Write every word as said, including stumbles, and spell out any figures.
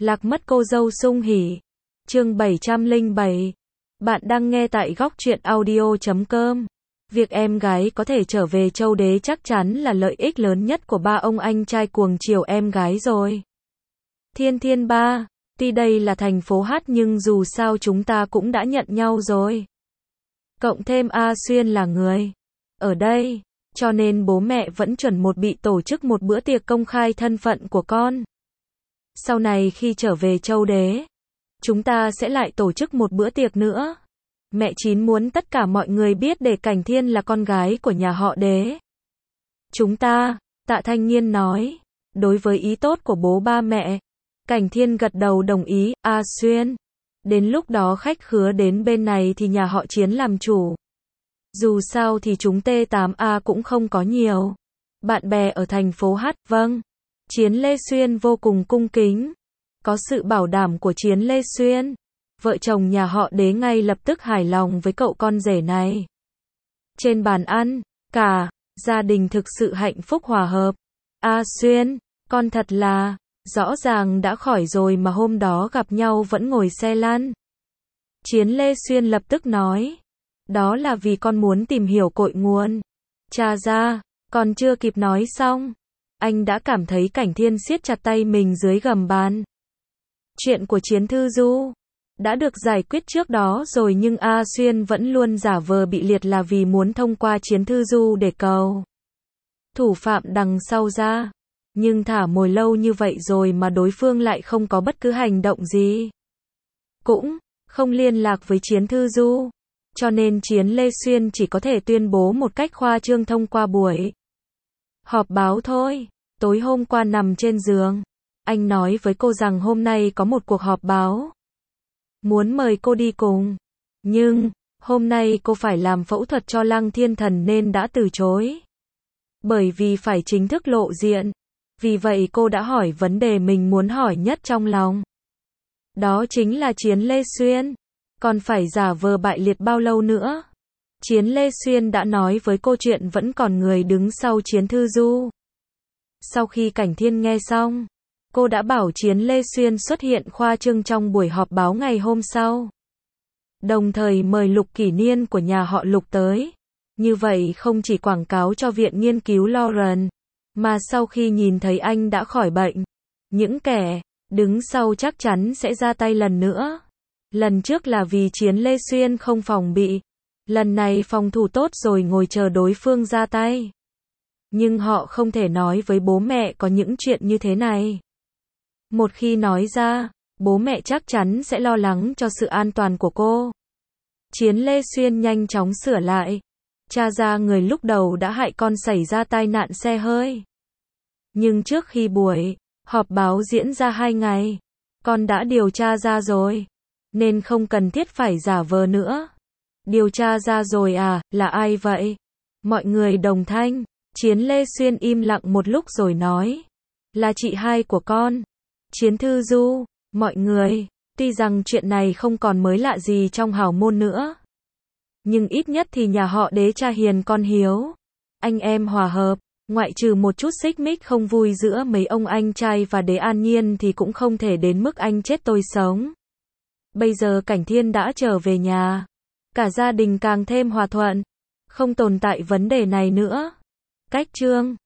Lạc mất cô dâu sung hỉ. Chương bảy trăm lẻ bảy. Bạn đang nghe tại góc truyện audio chấm com. Việc em gái có thể trở về Châu Đế chắc chắn là lợi ích lớn nhất của ba ông anh trai cuồng chiều em gái rồi. Thiên Thiên ba, tuy đây là thành phố hát nhưng dù sao chúng ta cũng đã nhận nhau rồi. Cộng thêm A Xuyên là người ở đây, cho nên bố mẹ vẫn chuẩn một bị tổ chức một bữa tiệc công khai thân phận của con. Sau này khi trở về Châu Đế, chúng ta sẽ lại tổ chức một bữa tiệc nữa. Mẹ Chín muốn tất cả mọi người biết để Cảnh Thiên là con gái của nhà họ Đế. Chúng ta, Tạ Thanh Nhiên nói, đối với ý tốt của bố ba mẹ, Cảnh Thiên gật đầu đồng ý. A Xuyên, đến lúc đó khách khứa đến bên này thì nhà họ Chiến làm chủ. Dù sao thì chúng T tám A cũng không có nhiều bạn bè ở thành phố hát. Vâng. Chiến Lê Xuyên vô cùng cung kính. Có sự bảo đảm của Chiến Lê Xuyên, vợ chồng nhà họ Đế ngay lập tức hài lòng với cậu con rể này. Trên bàn ăn, cả gia đình thực sự hạnh phúc hòa hợp. A Xuyên, con thật là, rõ ràng đã khỏi rồi mà hôm đó gặp nhau vẫn ngồi xe lăn. Chiến Lê Xuyên lập tức nói, đó là vì con muốn tìm hiểu cội nguồn. Cha ra, còn chưa kịp nói xong, anh đã cảm thấy Cảnh Thiên siết chặt tay mình dưới gầm bàn. Chuyện của Chiến Thư Du đã được giải quyết trước đó rồi nhưng A Xuyên vẫn luôn giả vờ bị liệt là vì muốn thông qua Chiến Thư Du để cầu thủ phạm đằng sau ra. Nhưng thả mồi lâu như vậy rồi mà đối phương lại không có bất cứ hành động gì, cũng không liên lạc với Chiến Thư Du. Cho nên Chiến Lê Xuyên chỉ có thể tuyên bố một cách khoa trương thông qua buổi họp báo thôi. Tối hôm qua nằm trên giường, anh nói với cô rằng hôm nay có một cuộc họp báo, muốn mời cô đi cùng. Nhưng, hôm nay cô phải làm phẫu thuật cho Lăng Thiên Thần nên đã từ chối. Bởi vì phải chính thức lộ diện. Vì vậy cô đã hỏi vấn đề mình muốn hỏi nhất trong lòng. Đó chính là Chiến Lê Xuyên, còn phải giả vờ bại liệt bao lâu nữa? Chiến Lê Xuyên đã nói với cô chuyện vẫn còn người đứng sau Chiến Thư Du. Sau khi Cảnh Thiên nghe xong, cô đã bảo Chiến Lê Xuyên xuất hiện khoa trương trong buổi họp báo ngày hôm sau. Đồng thời mời Lục Kỷ Niên của nhà họ Lục tới. Như vậy không chỉ quảng cáo cho viện nghiên cứu Lauren, mà sau khi nhìn thấy anh đã khỏi bệnh, những kẻ đứng sau chắc chắn sẽ ra tay lần nữa. Lần trước là vì Chiến Lê Xuyên không phòng bị. Lần này phòng thủ tốt rồi ngồi chờ đối phương ra tay. Nhưng họ không thể nói với bố mẹ có những chuyện như thế này. Một khi nói ra, bố mẹ chắc chắn sẽ lo lắng cho sự an toàn của cô. Chiến Lê Xuyên nhanh chóng sửa lại. Cha ra người lúc đầu đã hại con xảy ra tai nạn xe hơi. Nhưng trước khi buổi họp báo diễn ra hai ngày, con đã điều tra ra rồi. Nên không cần thiết phải giả vờ nữa. Điều tra ra rồi à, là ai vậy? Mọi người đồng thanh. Chiến Lê Xuyên im lặng một lúc rồi nói, là chị hai của con, Chiến Thư Du. Mọi người, tuy rằng chuyện này không còn mới lạ gì trong hào môn nữa, nhưng ít nhất thì nhà họ Đế cha hiền con hiếu, anh em hòa hợp, ngoại trừ một chút xích mích không vui giữa mấy ông anh trai và Đế An Nhiên thì cũng không thể đến mức anh chết tôi sống. Bây giờ Cảnh Thiên đã trở về nhà, cả gia đình càng thêm hòa thuận, không tồn tại vấn đề này nữa. Cách chương